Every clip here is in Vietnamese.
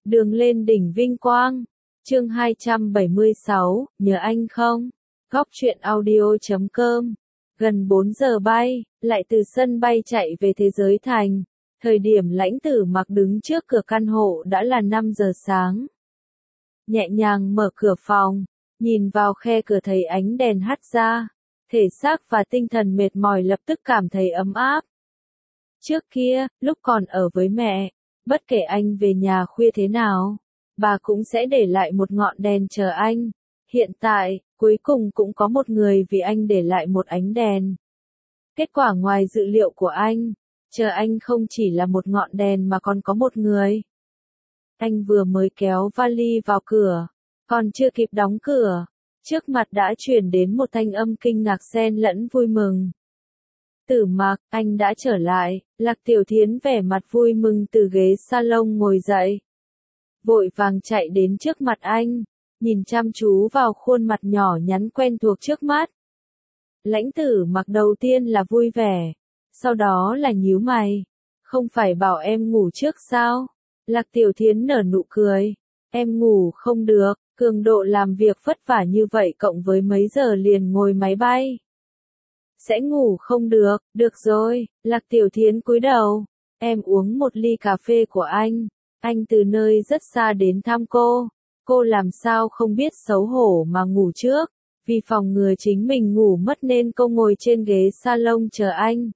Đường lên đỉnh vinh quang. Chương 276, nhớ anh không? Góc truyện audio.com. Gần 4 giờ bay, lại từ sân bay chạy về thế giới thành. Thời điểm Lãnh Tử Mặc đứng trước cửa căn hộ đã là 5 giờ sáng. Nhẹ nhàng mở cửa phòng, nhìn vào khe cửa thấy ánh đèn hắt ra. Thể xác và tinh thần mệt mỏi lập tức cảm thấy ấm áp. Trước kia, lúc còn ở với mẹ, bất kể anh về nhà khuya thế nào, bà cũng sẽ để lại một ngọn đèn chờ anh. Hiện tại, cuối cùng cũng có một người vì anh để lại một ánh đèn. Kết quả ngoài dự liệu của anh, chờ anh không chỉ là một ngọn đèn mà còn có một người. Anh vừa mới kéo vali vào cửa, còn chưa kịp đóng cửa, trước mặt đã truyền đến một thanh âm kinh ngạc xen lẫn vui mừng. Tử Mặc, anh đã trở lại. Lạc Tiểu Thiến vẻ mặt vui mừng từ ghế salon ngồi dậy. Vội vàng chạy đến trước mặt anh, nhìn chăm chú vào khuôn mặt nhỏ nhắn quen thuộc trước mắt. Lãnh Tử Mặc đầu tiên là vui vẻ, sau đó là nhíu mày. Không phải bảo em ngủ trước sao? Lạc Tiểu Thiến nở nụ cười. Em ngủ không được, cường độ làm việc vất vả như vậy cộng với mấy giờ liền ngồi máy bay. Sẽ ngủ không được, được rồi. Lạc Tiểu Thiến cúi đầu. Em uống một ly cà phê của anh từ nơi rất xa đến thăm cô làm sao không biết xấu hổ mà ngủ trước, vì phòng ngừa chính mình ngủ mất nên cô ngồi trên ghế salon chờ anh.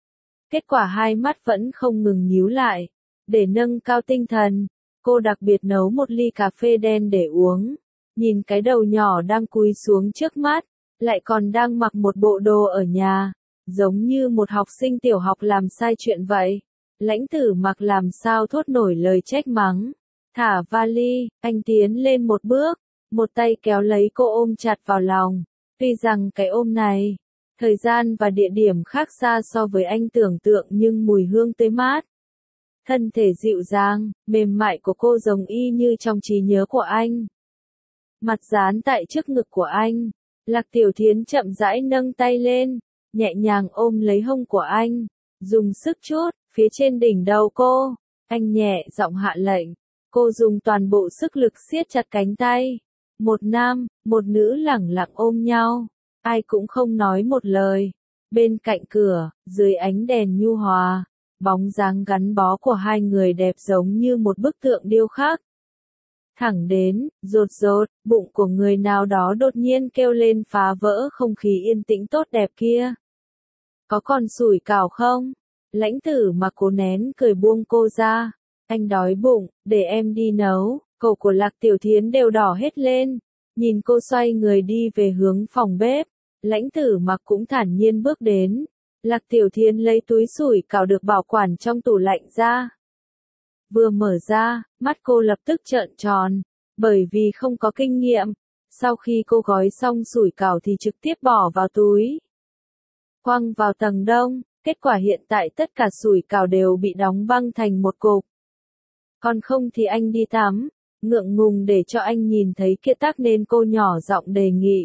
Kết quả hai mắt vẫn không ngừng nhíu lại, để nâng cao tinh thần, cô đặc biệt nấu một ly cà phê đen để uống, nhìn cái đầu nhỏ đang cúi xuống trước mắt. Lại còn đang mặc một bộ đồ ở nhà, giống như một học sinh tiểu học làm sai chuyện vậy. Lãnh Tử Mặc làm sao thốt nổi lời trách mắng. Thả vali, anh tiến lên một bước, một tay kéo lấy cô ôm chặt vào lòng. Tuy rằng cái ôm này, thời gian và địa điểm khác xa so với anh tưởng tượng nhưng mùi hương tươi mát. Thân thể dịu dàng, mềm mại của cô giống y như trong trí nhớ của anh. Mặt dán tại trước ngực của anh. Lạc Tiểu Thiến chậm rãi nâng tay lên, nhẹ nhàng ôm lấy hông của anh, dùng sức chút, phía trên đỉnh đầu cô. Anh nhẹ giọng hạ lệnh, cô dùng toàn bộ sức lực siết chặt cánh tay. Một nam, một nữ lẳng lặng ôm nhau, ai cũng không nói một lời. Bên cạnh cửa, dưới ánh đèn nhu hòa, bóng dáng gắn bó của hai người đẹp giống như một bức tượng điêu khắc. Thẳng đến, rột rột, bụng của người nào đó đột nhiên kêu lên phá vỡ không khí yên tĩnh tốt đẹp kia. Có còn sủi cảo không? Lãnh Tử Mặc cố nén cười buông cô ra. Anh đói bụng, để em đi nấu. Cổ của Lạc Tiểu Thiến đều đỏ hết lên. Nhìn cô xoay người đi về hướng phòng bếp. Lãnh Tử Mặc cũng thản nhiên bước đến. Lạc Tiểu Thiến lấy túi sủi cảo được bảo quản trong tủ lạnh ra. Vừa mở ra, mắt cô lập tức trợn tròn, bởi vì không có kinh nghiệm. Sau khi cô gói xong sủi cảo thì trực tiếp bỏ vào túi, quăng vào tầng đông. Kết quả hiện tại tất cả sủi cảo đều bị đóng băng thành một cục. Còn không thì anh đi tắm. Ngượng ngùng để cho anh nhìn thấy kia tắc nên cô nhỏ giọng đề nghị.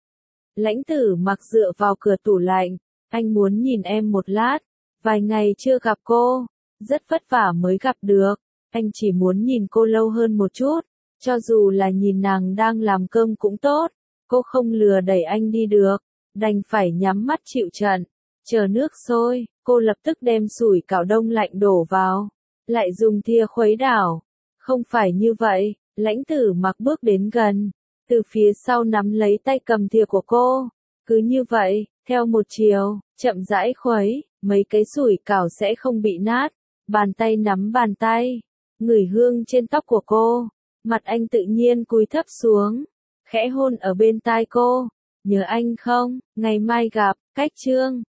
Lãnh Tử Mặc dựa vào cửa tủ lạnh. Anh muốn nhìn em một lát. Vài ngày chưa gặp cô, rất vất vả mới gặp được. Anh chỉ muốn nhìn cô lâu hơn một chút. Cho dù là nhìn nàng đang làm cơm cũng tốt. Cô không lừa đẩy anh đi được. Đành phải nhắm mắt chịu trận. Chờ nước sôi, cô lập tức đem sủi cảo đông lạnh đổ vào. Lại dùng thìa khuấy đảo. Không phải như vậy. Lãnh Tử Mặc bước đến gần. Từ phía sau nắm lấy tay cầm thìa của cô. Cứ như vậy, theo một chiều, chậm rãi khuấy, mấy cái sủi cảo sẽ không bị nát. Bàn tay nắm bàn tay, ngửi hương trên tóc của cô. Mặt anh tự nhiên cúi thấp xuống, khẽ hôn ở bên tai cô. Nhớ anh không? Ngày mai gặp. Cách chương